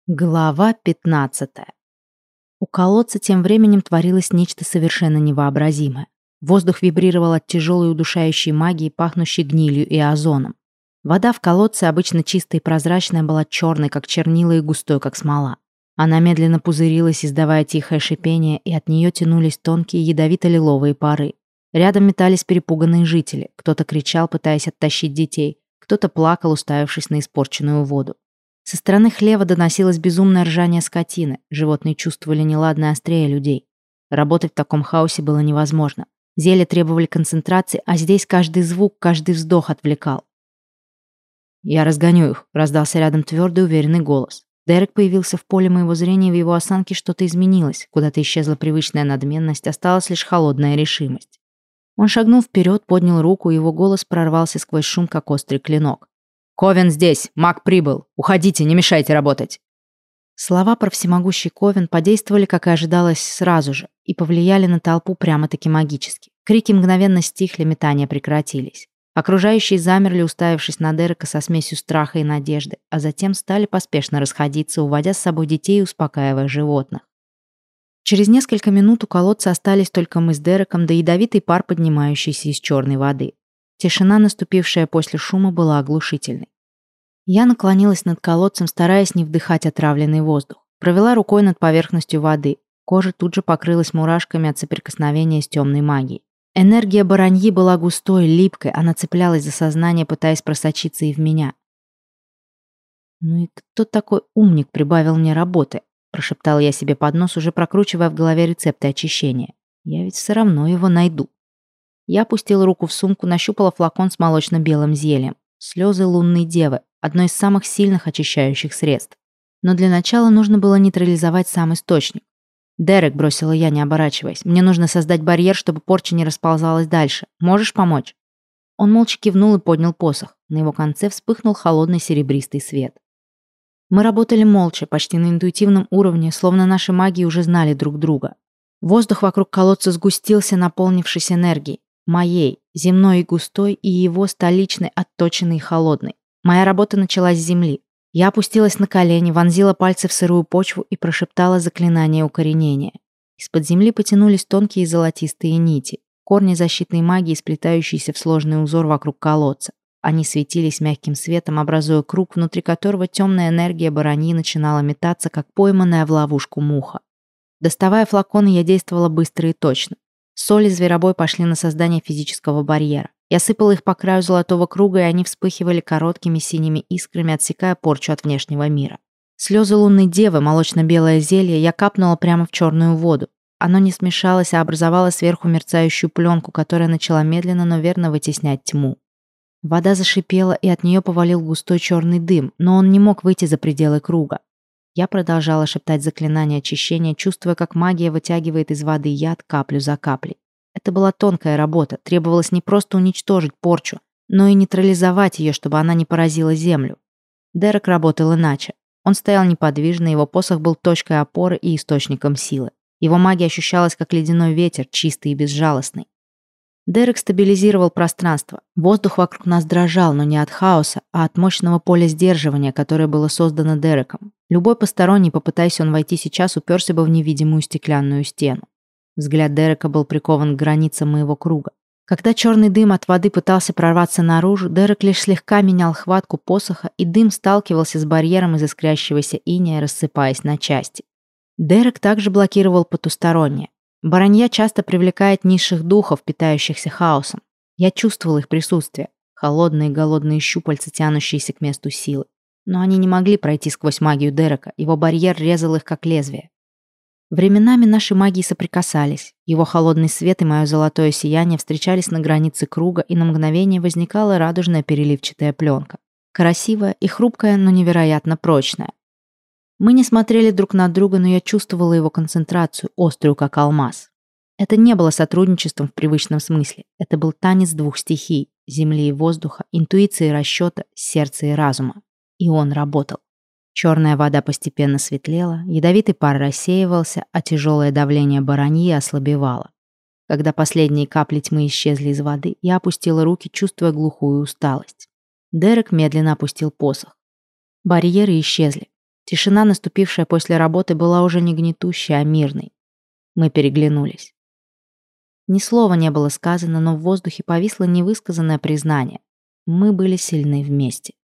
Глава 15. У колодца тем временем творилось нечто совершенно невообразимое. Воздух вибрировал от тяжелой удушающей магии, пахнущей гнилью и озоном. Вода в колодце, обычно чистая и прозрачная, была черной, как чернила, и густой, как смола. Она медленно пузырилась, издавая тихое шипение, и от нее тянулись тонкие ядовито-лиловые пары. Рядом метались перепуганные жители. Кто-то кричал, пытаясь оттащить детей. Кто-то плакал, уставившись на испорченную воду. Со стороны хлева доносилось безумное ржание скотины. Животные чувствовали неладное острее людей. Работать в таком хаосе было невозможно. Зелья требовали концентрации, а здесь каждый звук, каждый вздох отвлекал. «Я разгоню их», — раздался рядом твердый, уверенный голос. Дерек появился в поле моего зрения, и в его осанке что-то изменилось. Куда-то исчезла привычная надменность, осталась лишь холодная решимость. Он шагнул вперед, поднял руку, и его голос прорвался сквозь шум, как острый клинок. «Ковен здесь! Маг прибыл! Уходите, не мешайте работать!» Слова про всемогущий Ковен подействовали, как и ожидалось, сразу же, и повлияли на толпу прямо-таки магически. Крики мгновенно стихли, метания прекратились. Окружающие замерли, уставившись на Дерека со смесью страха и надежды, а затем стали поспешно расходиться, уводя с собой детей и успокаивая животных. Через несколько минут у колодца остались только мы с Дереком, да ядовитый пар, поднимающийся из черной воды. Тишина, наступившая после шума, была оглушительной. Я наклонилась над колодцем, стараясь не вдыхать отравленный воздух. Провела рукой над поверхностью воды. Кожа тут же покрылась мурашками от соприкосновения с темной магией. Энергия бараньи была густой, липкой, она цеплялась за сознание, пытаясь просочиться и в меня. «Ну и кто такой умник прибавил мне работы?» – прошептала я себе под нос, уже прокручивая в голове рецепты очищения. «Я ведь все равно его найду». Я опустила руку в сумку, нащупала флакон с молочно-белым зельем. Слезы лунной девы – одно из самых сильных очищающих средств. Но для начала нужно было нейтрализовать сам источник. «Дерек», – бросила я, не оборачиваясь, – «мне нужно создать барьер, чтобы порча не расползалась дальше. Можешь помочь?» Он молча кивнул и поднял посох. На его конце вспыхнул холодный серебристый свет. Мы работали молча, почти на интуитивном уровне, словно наши маги уже знали друг друга. Воздух вокруг колодца сгустился, наполнившись энергией. Моей, земной и густой, и его столичной, отточенной и холодной. Моя работа началась с земли. Я опустилась на колени, вонзила пальцы в сырую почву и прошептала заклинание укоренения. Из-под земли потянулись тонкие золотистые нити, корни защитной магии, сплетающиеся в сложный узор вокруг колодца. Они светились мягким светом, образуя круг, внутри которого темная энергия бараньи начинала метаться, как пойманная в ловушку муха. Доставая флаконы, я действовала быстро и точно. Соль и зверобой пошли на создание физического барьера. Я сыпала их по краю золотого круга, и они вспыхивали короткими синими искрами, отсекая порчу от внешнего мира. Слезы лунной девы, молочно-белое зелье, я капнула прямо в черную воду. Оно не смешалось, а образовало сверху мерцающую пленку, которая начала медленно, но верно вытеснять тьму. Вода зашипела, и от нее повалил густой черный дым, но он не мог выйти за пределы круга. Я продолжала шептать заклинание очищения, чувствуя, как магия вытягивает из воды яд каплю за каплей. Это была тонкая работа, требовалось не просто уничтожить порчу, но и нейтрализовать ее, чтобы она не поразила землю. Дерек работал иначе. Он стоял неподвижно, его посох был точкой опоры и источником силы. Его магия ощущалась, как ледяной ветер, чистый и безжалостный. Дерек стабилизировал пространство. Воздух вокруг нас дрожал, но не от хаоса, а от мощного поля сдерживания, которое было создано Дереком. Любой посторонний, попытаясь он войти сейчас, уперся бы в невидимую стеклянную стену. Взгляд Дерека был прикован к границам моего круга. Когда черный дым от воды пытался прорваться наружу, Дерек лишь слегка менял хватку посоха, и дым сталкивался с барьером из искрящегося инея, рассыпаясь на части. Дерек также блокировал потустороннее. Баранья часто привлекает низших духов, питающихся хаосом. Я чувствовал их присутствие. Холодные голодные щупальца, тянущиеся к месту силы. Но они не могли пройти сквозь магию Дерека. Его барьер резал их, как лезвие. Временами наши магии соприкасались. Его холодный свет и мое золотое сияние встречались на границе круга, и на мгновение возникала радужная переливчатая пленка. Красивая и хрупкая, но невероятно прочная. Мы не смотрели друг на друга, но я чувствовала его концентрацию, острую как алмаз. Это не было сотрудничеством в привычном смысле. Это был танец двух стихий – земли и воздуха, интуиции и расчета, сердца и разума. И он работал. Черная вода постепенно светлела, ядовитый пар рассеивался, а тяжелое давление бараньи ослабевало. Когда последние капли тьмы исчезли из воды, я опустила руки, чувствуя глухую усталость. Дерек медленно опустил посох. Барьеры исчезли. Тишина, наступившая после работы, была уже не гнетущей, а мирной. Мы переглянулись. Ни слова не было сказано, но в воздухе повисло невысказанное признание. Мы были сильны вместе.